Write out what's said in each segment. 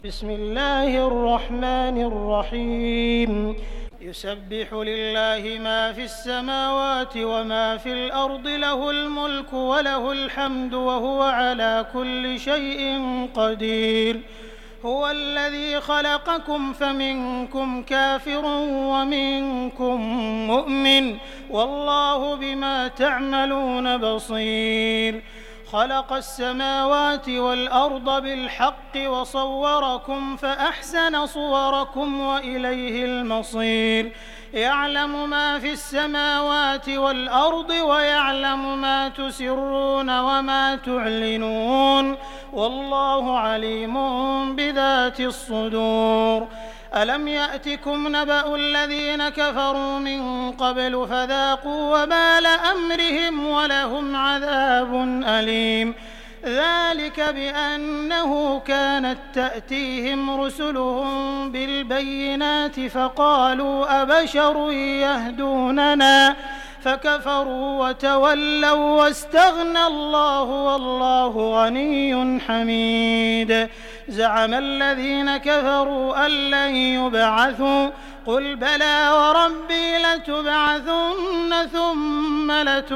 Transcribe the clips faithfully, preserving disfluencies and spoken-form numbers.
بسم الله الرحمن الرحيم يسبح لله ما في السماوات وما في الأرض له الملك وله الحمد وهو على كل شيء قدير هو الذي خلقكم فمنكم كافر ومنكم مؤمن والله بما تعملون بصير خلق السماوات والأرض بالحق وصوركم فأحسن صوركم وإليه المصير يعلم ما في السماوات والأرض ويعلم ما تسرون وما تعلنون والله عليم بذات الصدور ألم يأتكم نبأ الذين كفروا من قبل فذاقوا وبال أمرهم ولهم عذاب أليم ذلك بأنه كانت تأتيهم رسلهم بالبينات فقالوا أبشر يهدوننا فكفروا وتولوا واستغنى الله والله غني حميد زعم الذين كفروا أن لن يبعثوا قل بلى وربي لتبعثن ثم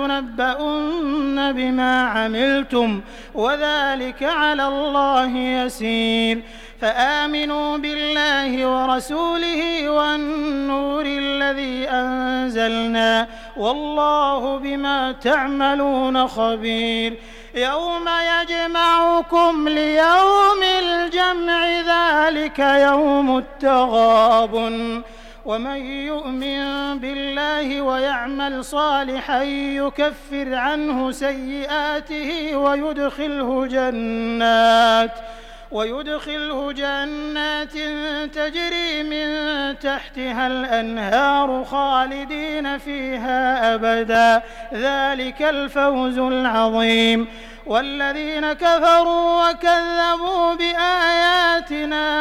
لتنبؤن بما عملتم وذلك على الله يسير فآمنوا بالله ورسوله والنور الذي أنزلنا والله بما تعملون خبير يوم يجمعكم ليوم الجمع ذلك يوم التغابن ومن يؤمن بالله ويعمل صالحا يكفر عنه سيئاته ويدخله جنات ويدخله جنات تجري من تحتها الأنهار خالدين فيها أبدا ذلك الفوز العظيم والذين كفروا وكذبوا بآياتنا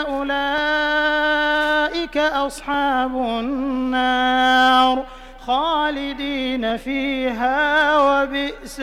أولئك أصحاب النار خالدين فيها وبئس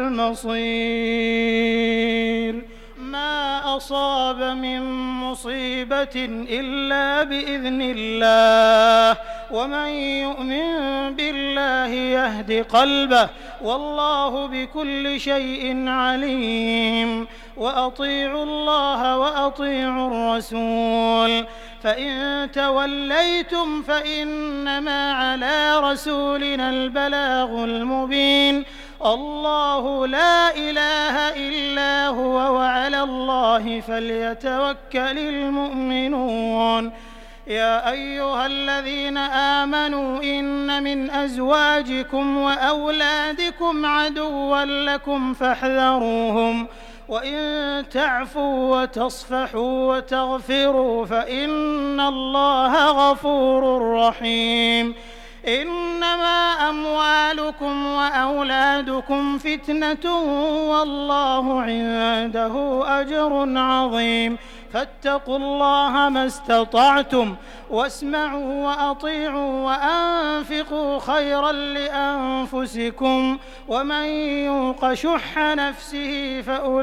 المصير ما أصاب من مصيبة إلا بإذن الله ومن يؤمن بالله يهد قلبه والله بكل شيء عليم وأطيعوا الله وأطيعوا الرسول فإن توليتم فإنما على رسولنا البلاغ المبين الله لا إله إلا هو وعلى الله فليتوكل المؤمنون يا أيها الذين آمنوا إن من أزواجكم وأولادكم عدوا لكم فاحذروهم وإن تعفوا وتصفحوا وتغفروا فإن الله غفور رحيم إنما أموالكم وأولادكم فتنة والله عنده أجر عظيم فاتقوا الله ما استطعتم واسمعوا وأطيعوا وأنفقوا خيرا لأنفسكم ومن يوق شح نفسه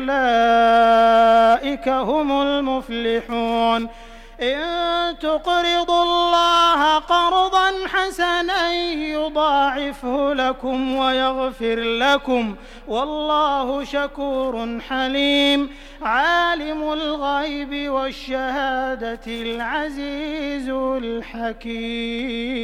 فأولئك هم المفلحون إن تقرضوا الله قرضا حسنا يضاعفه لكم ويغفر لكم والله شكور حليم عالم الغيب والشهادة العزيز الحكيم.